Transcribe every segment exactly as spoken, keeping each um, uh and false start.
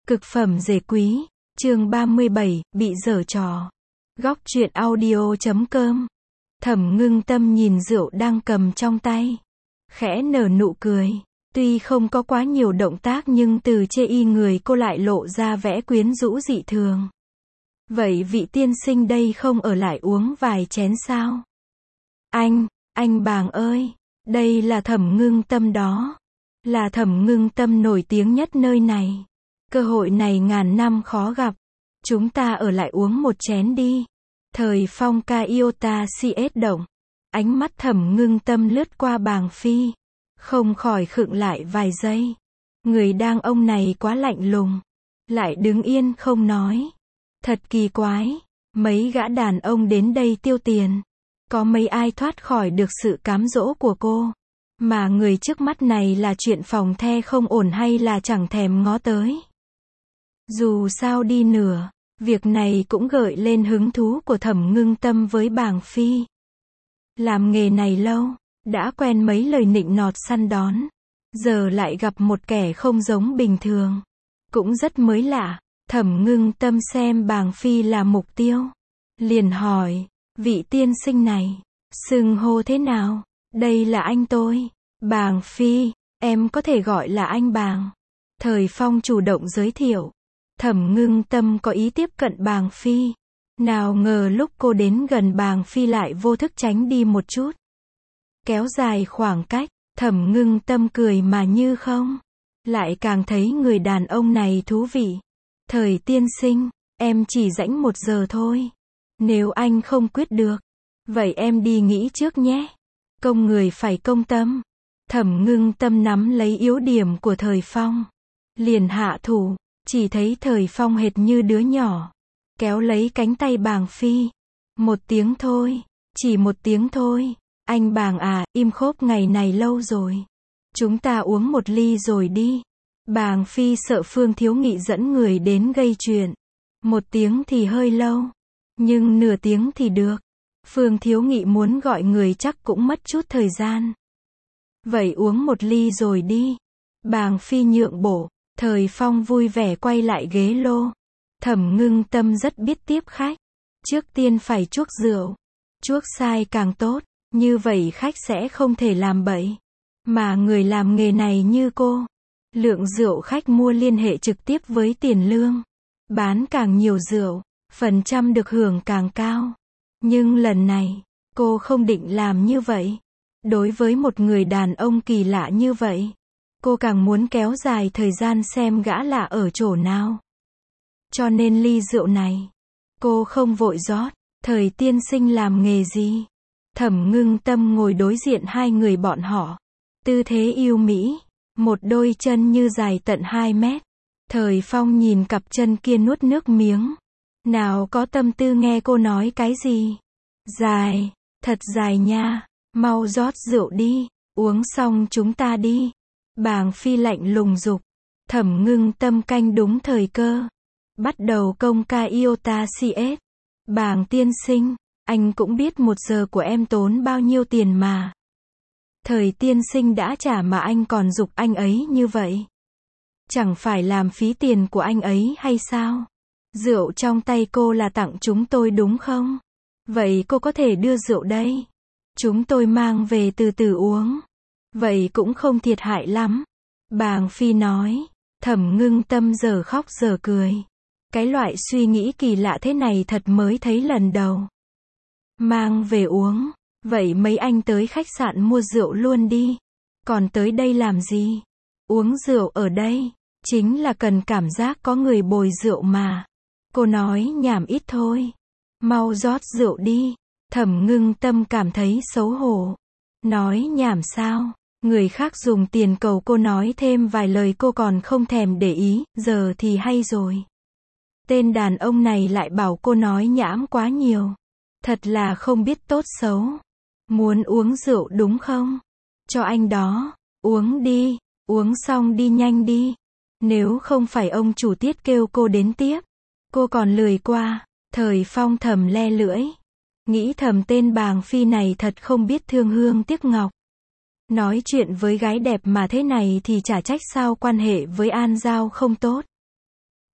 Cực phẩm dề quý, chương ba mươi bảy, bị giở trò. Góc truyện audio chấm com. Thẩm Ngưng Tâm nhìn rượu đang cầm trong tay, khẽ nở nụ cười. Tuy không có quá nhiều động tác nhưng từ chê y người cô lại lộ ra vẻ quyến rũ dị thường. Vậy vị tiên sinh đây không ở lại uống vài chén sao? Anh, anh Bàng ơi, đây là Thẩm Ngưng Tâm đó. Là Thẩm Ngưng Tâm nổi tiếng nhất nơi này. Cơ hội này ngàn năm khó gặp. Chúng ta ở lại uống một chén đi. Thời phong ca Iota si ét động. Ánh mắt Thẩm Ngưng Tâm lướt qua Bàng Phi. Không khỏi khựng lại vài giây. Người đàn ông này quá lạnh lùng. Lại đứng yên không nói. Thật kỳ quái. Mấy gã đàn ông đến đây tiêu tiền. Có mấy ai thoát khỏi được sự cám dỗ của cô. Mà người trước mắt này là chuyện phòng the không ổn hay là chẳng thèm ngó tới. Dù sao đi nữa, việc này cũng gợi lên hứng thú của Thẩm Ngưng Tâm với Bàng Phi. Làm nghề này lâu, đã quen mấy lời nịnh nọt săn đón. Giờ lại gặp một kẻ không giống bình thường. Cũng rất mới lạ. Thẩm Ngưng Tâm xem Bàng Phi là mục tiêu. Liền hỏi, vị tiên sinh này, xưng hô thế nào? Đây là anh tôi. Bàng Phi, em có thể gọi là anh Bàng. Thời phong chủ động giới thiệu. Thẩm Ngưng Tâm có ý tiếp cận Bàng Phi. Nào ngờ lúc cô đến gần Bàng Phi lại vô thức tránh đi một chút. Kéo dài khoảng cách, Thẩm Ngưng Tâm cười mà như không. Lại càng thấy người đàn ông này thú vị. Thời tiên sinh, em chỉ rảnh một giờ thôi. Nếu anh không quyết được, vậy em đi nghỉ trước nhé. Công người phải công tâm. Thẩm Ngưng Tâm nắm lấy yếu điểm của Thời Phong. Liền hạ thủ. Chỉ thấy Thời Phong hệt như đứa nhỏ. Kéo lấy cánh tay Bàng Phi. Một tiếng thôi. Chỉ một tiếng thôi. Anh Bàng à, im khốp ngày này lâu rồi. Chúng ta uống một ly rồi đi. Bàng Phi sợ Phương Thiếu Nghị dẫn người đến gây chuyện. Một tiếng thì hơi lâu. Nhưng nửa tiếng thì được. Phương Thiếu Nghị muốn gọi người chắc cũng mất chút thời gian. Vậy uống một ly rồi đi. Bàng Phi nhượng bộ. Thời Phong vui vẻ quay lại ghế lô. Thẩm Ngưng Tâm rất biết tiếp khách. Trước tiên phải chuốc rượu. Chuốc sai càng tốt. Như vậy khách sẽ không thể làm bậy. Mà người làm nghề này như cô. Lượng rượu khách mua liên hệ trực tiếp với tiền lương. Bán càng nhiều rượu, phần trăm được hưởng càng cao. Nhưng lần này, cô không định làm như vậy. Đối với một người đàn ông kỳ lạ như vậy, cô càng muốn kéo dài thời gian xem gã lạ ở chỗ nào. Cho nên ly rượu này, cô không vội rót. Thời tiên sinh làm nghề gì? Thẩm Ngưng Tâm ngồi đối diện hai người bọn họ. Tư thế yêu mỹ. Một đôi chân như dài tận hai mét. Thời Phong nhìn cặp chân kia nuốt nước miếng. Nào có tâm tư nghe cô nói cái gì. Dài, thật dài nha. Mau rót rượu đi. Uống xong chúng ta đi. Bàng Phi lạnh lùng giục. Thẩm Ngưng Tâm canh đúng thời cơ. Bắt đầu công ca Iota si ét. Bàng tiên sinh, anh cũng biết một giờ của em tốn bao nhiêu tiền mà. Thời tiên sinh đã trả mà anh còn giục anh ấy như vậy. Chẳng phải làm phí tiền của anh ấy hay sao? Rượu trong tay cô là tặng chúng tôi đúng không? Vậy cô có thể đưa rượu đây. Chúng tôi mang về từ từ uống. Vậy cũng không thiệt hại lắm. Bàng Phi nói. Thẩm Ngưng Tâm giờ khóc giờ cười. Cái loại suy nghĩ kỳ lạ thế này thật mới thấy lần đầu. Mang về uống. Vậy mấy anh tới khách sạn mua rượu luôn đi. Còn tới đây làm gì? Uống rượu ở đây. Chính là cần cảm giác có người bồi rượu mà. Cô nói nhảm ít thôi. Mau rót rượu đi. Thẩm Ngưng Tâm cảm thấy xấu hổ. Nói nhảm sao? Người khác dùng tiền cầu cô nói thêm vài lời cô còn không thèm để ý. Giờ thì hay rồi. Tên đàn ông này lại bảo cô nói nhảm quá nhiều. Thật là không biết tốt xấu. Muốn uống rượu đúng không? Cho anh đó. Uống đi. Uống xong đi nhanh đi. Nếu không phải ông chủ tiết kêu cô đến tiếp. Cô còn lười qua. Thời Phong thầm le lưỡi. Nghĩ thầm tên Bàng Phi này thật không biết thương hương tiếc ngọc. Nói chuyện với gái đẹp mà thế này thì chả trách sao quan hệ với An Giao không tốt.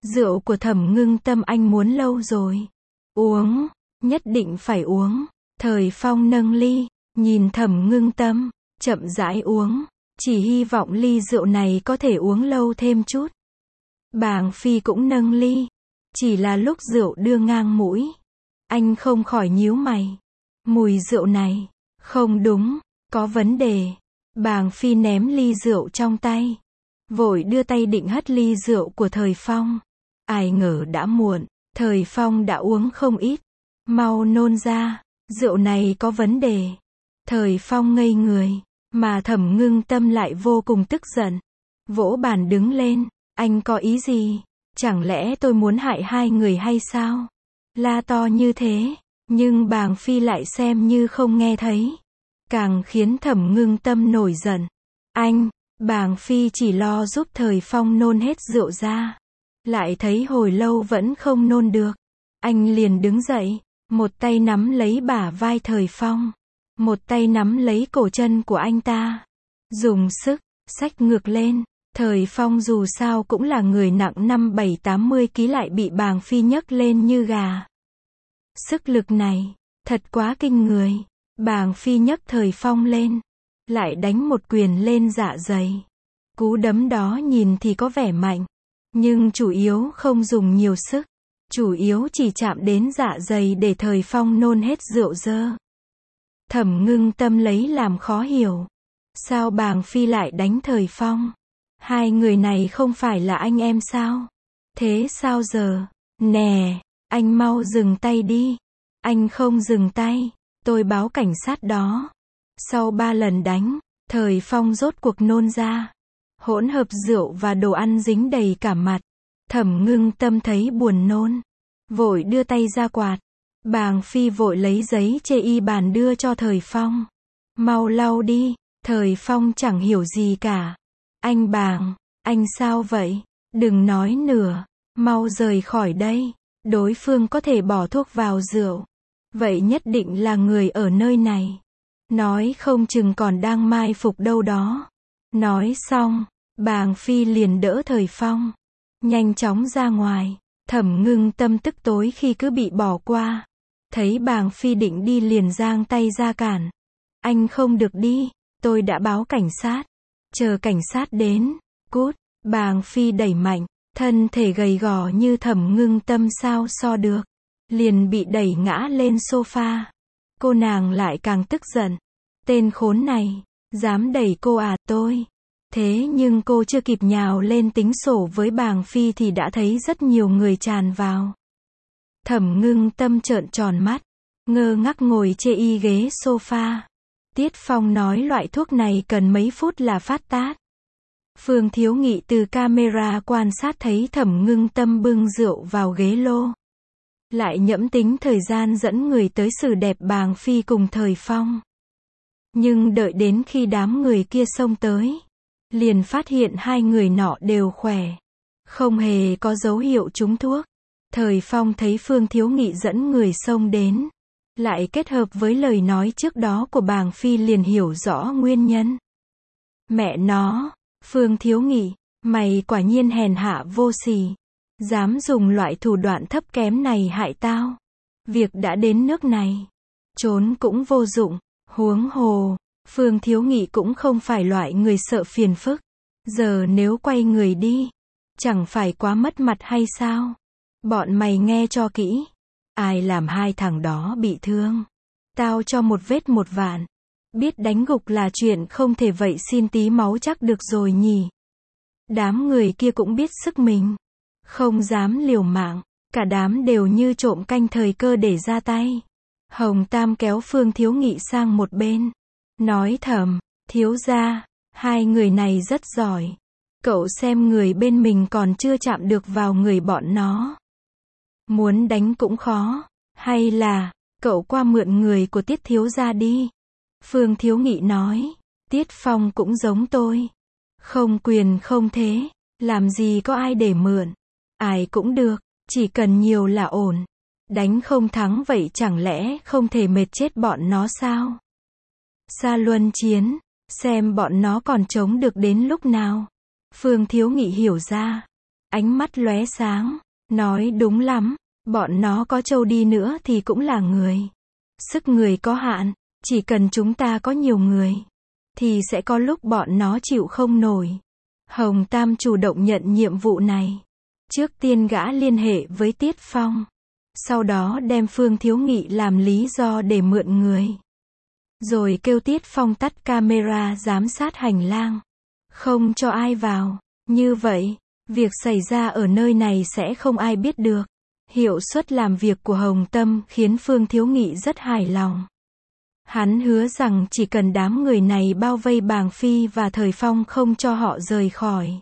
Rượu của Thẩm Ngưng Tâm anh muốn lâu rồi. Uống, nhất định phải uống. Thời Phong nâng ly, nhìn Thẩm Ngưng Tâm, chậm rãi uống, chỉ hy vọng ly rượu này có thể uống lâu thêm chút. Bàng Phi cũng nâng ly, chỉ là lúc rượu đưa ngang mũi, anh không khỏi nhíu mày. Mùi rượu này, không đúng, có vấn đề. Bàng Phi ném ly rượu trong tay, vội đưa tay định hất ly rượu của Thời Phong. Ai ngờ đã muộn, Thời Phong đã uống không ít. Mau nôn ra, rượu này có vấn đề. Thời Phong ngây người, mà Thẩm Ngưng Tâm lại vô cùng tức giận. Vỗ bàn đứng lên, anh có ý gì? Chẳng lẽ tôi muốn hại hai người hay sao? La to như thế, nhưng Bàng Phi lại xem như không nghe thấy. Càng khiến Thẩm Ngưng Tâm nổi giận. Anh, Bàng Phi chỉ lo giúp Thời Phong nôn hết rượu ra. Lại thấy hồi lâu vẫn không nôn được. Anh liền đứng dậy, một tay nắm lấy bả vai Thời Phong, một tay nắm lấy cổ chân của anh ta. Dùng sức, xách ngược lên. Thời Phong dù sao cũng là người nặng năm bảy tám mươi ki lô gam lại bị Bàng Phi nhấc lên như gà. Sức lực này, thật quá kinh người. Bàng Phi nhấc Thời Phong lên, lại đánh một quyền lên dạ dày. Cú đấm đó nhìn thì có vẻ mạnh, nhưng chủ yếu không dùng nhiều sức. Chủ yếu chỉ chạm đến dạ dày để Thời Phong nôn hết rượu dơ. Thẩm Ngưng Tâm lấy làm khó hiểu. Sao Bàng Phi lại đánh Thời Phong? Hai người này không phải là anh em sao? Thế sao giờ? Nè, anh mau dừng tay đi. Anh không dừng tay, tôi báo cảnh sát đó. Sau ba lần đánh, Thời Phong rốt cuộc nôn ra. Hỗn hợp rượu và đồ ăn dính đầy cả mặt. Thẩm Ngưng Tâm thấy buồn nôn, vội đưa tay ra quạt. Bàng Phi vội lấy giấy chê y bàn đưa cho Thời Phong. Mau lau đi. Thời Phong chẳng hiểu gì cả. Anh Bàng, anh sao vậy? Đừng nói nữa, mau rời khỏi đây. Đối phương có thể bỏ thuốc vào rượu, vậy nhất định là người ở nơi này. Nói không chừng còn đang mai phục đâu đó. Nói xong, Bàng Phi liền đỡ Thời Phong, nhanh chóng ra ngoài. Thẩm Ngưng Tâm tức tối khi cứ bị bỏ qua. Thấy Bàng Phi định đi liền giang tay ra cản. Anh không được đi, tôi đã báo cảnh sát. Chờ cảnh sát đến, cút. Bàng Phi đẩy mạnh, thân thể gầy gò như Thẩm Ngưng Tâm sao so được. Liền bị đẩy ngã lên sofa. Cô nàng lại càng tức giận. Tên khốn này, dám đẩy cô à tôi. Thế nhưng cô chưa kịp nhào lên tính sổ với Bàng Phi thì đã thấy rất nhiều người tràn vào. Thẩm Ngưng Tâm trợn tròn mắt, ngơ ngác ngồi chê y ghế sofa. Tiết Phong nói loại thuốc này cần mấy phút là phát tát. Phương Thiếu Nghị từ camera quan sát thấy Thẩm Ngưng Tâm bưng rượu vào ghế lô. Lại nhẫm tính thời gian dẫn người tới xử đẹp Bàng Phi cùng Thời Phong. Nhưng đợi đến khi đám người kia xông tới, liền phát hiện hai người nọ đều khỏe, không hề có dấu hiệu trúng thuốc. Thời Phong thấy Phương Thiếu Nghị dẫn người xông đến, lại kết hợp với lời nói trước đó của Bàng Phi liền hiểu rõ nguyên nhân. Mẹ nó, Phương Thiếu Nghị, mày quả nhiên hèn hạ vô sỉ, dám dùng loại thủ đoạn thấp kém này hại tao. Việc đã đến nước này, trốn cũng vô dụng, huống hồ, Phương Thiếu Nghị cũng không phải loại người sợ phiền phức. Giờ nếu quay người đi, chẳng phải quá mất mặt hay sao? Bọn mày nghe cho kỹ. Ai làm hai thằng đó bị thương, tao cho một vết một vạn. Biết đánh gục là chuyện không thể vậy xin tí máu chắc được rồi nhỉ. Đám người kia cũng biết sức mình, không dám liều mạng. Cả đám đều như trộm canh thời cơ để ra tay. Hồng Tam kéo Phương Thiếu Nghị sang một bên, nói thầm, thiếu gia, hai người này rất giỏi. Cậu xem người bên mình còn chưa chạm được vào người bọn nó. Muốn đánh cũng khó, hay là, cậu qua mượn người của Tiết thiếu gia đi. Phương Thiếu Nghị nói, Tiết Phong cũng giống tôi. Không quyền không thế, làm gì có ai để mượn. Ai cũng được, chỉ cần nhiều là ổn. Đánh không thắng vậy chẳng lẽ không thể mệt chết bọn nó sao? Sa luân chiến, xem bọn nó còn chống được đến lúc nào. Phương Thiếu Nghị hiểu ra. ánh mắt lóe sáng, nói đúng lắm, bọn nó có trâu đi nữa thì cũng là người. Sức người có hạn, chỉ cần chúng ta có nhiều người, thì sẽ có lúc bọn nó chịu không nổi. Hồng Tam chủ động nhận nhiệm vụ này. Trước tiên gã liên hệ với Tiết Phong. Sau đó đem Phương Thiếu Nghị làm lý do để mượn người. Rồi kêu Tiết Phong tắt camera giám sát hành lang. Không cho ai vào. Như vậy, việc xảy ra ở nơi này sẽ không ai biết được. Hiệu suất làm việc của Hồng Tâm khiến Phương Thiếu Nghị rất hài lòng. Hắn hứa rằng chỉ cần đám người này bao vây Bàng Phi và Thời Phong không cho họ rời khỏi,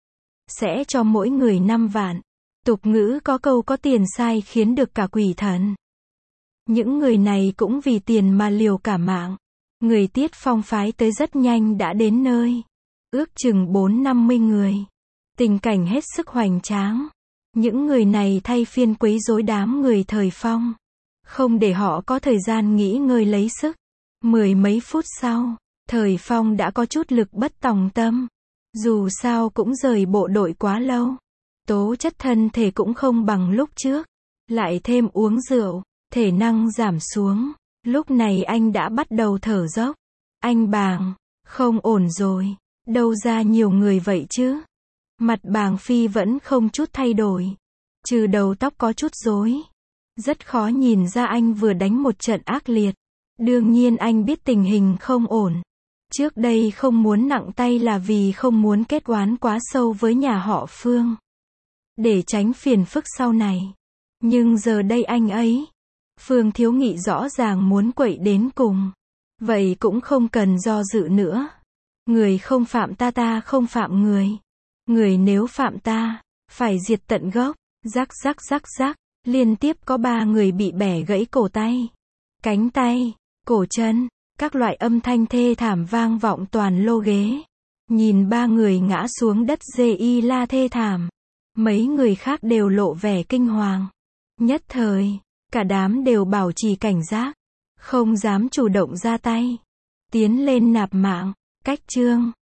sẽ cho mỗi người năm vạn. Tục ngữ có câu có tiền sai khiến được cả quỷ thần. Những người này cũng vì tiền mà liều cả mạng. Người Tiết Phong phái tới rất nhanh đã đến nơi. Ước chừng bốn năm mươi người. Tình cảnh hết sức hoành tráng. Những người này thay phiên quấy rối đám người Thời Phong. Không để họ có thời gian nghỉ ngơi lấy sức. Mười mấy phút sau, Thời Phong đã có chút lực bất tòng tâm. Dù sao cũng rời bộ đội quá lâu. Tố chất thân thể cũng không bằng lúc trước. Lại thêm uống rượu, thể năng giảm xuống. Lúc này anh đã bắt đầu thở dốc. Anh Bàng, không ổn rồi. Đâu ra nhiều người vậy chứ? Mặt Bàng Phi vẫn không chút thay đổi. Trừ đầu tóc có chút rối. Rất khó nhìn ra anh vừa đánh một trận ác liệt. Đương nhiên anh biết tình hình không ổn. Trước đây không muốn nặng tay là vì không muốn kết oán quá sâu với nhà họ Phương. Để tránh phiền phức sau này. Nhưng giờ đây anh ấy, Phương Thiếu Nghị rõ ràng muốn quậy đến cùng. Vậy cũng không cần do dự nữa. Người không phạm ta ta không phạm người. Người nếu phạm ta, phải diệt tận gốc. Rắc rắc rắc rắc. Liên tiếp có ba người bị bẻ gãy cổ tay, cánh tay, cổ chân. Các loại âm thanh thê thảm vang vọng toàn lô ghế. Nhìn ba người ngã xuống đất dê y la thê thảm. Mấy người khác đều lộ vẻ kinh hoàng. Nhất thời, cả đám đều bảo trì cảnh giác. Không dám chủ động ra tay. Tiến lên nạp mạng. Cách chương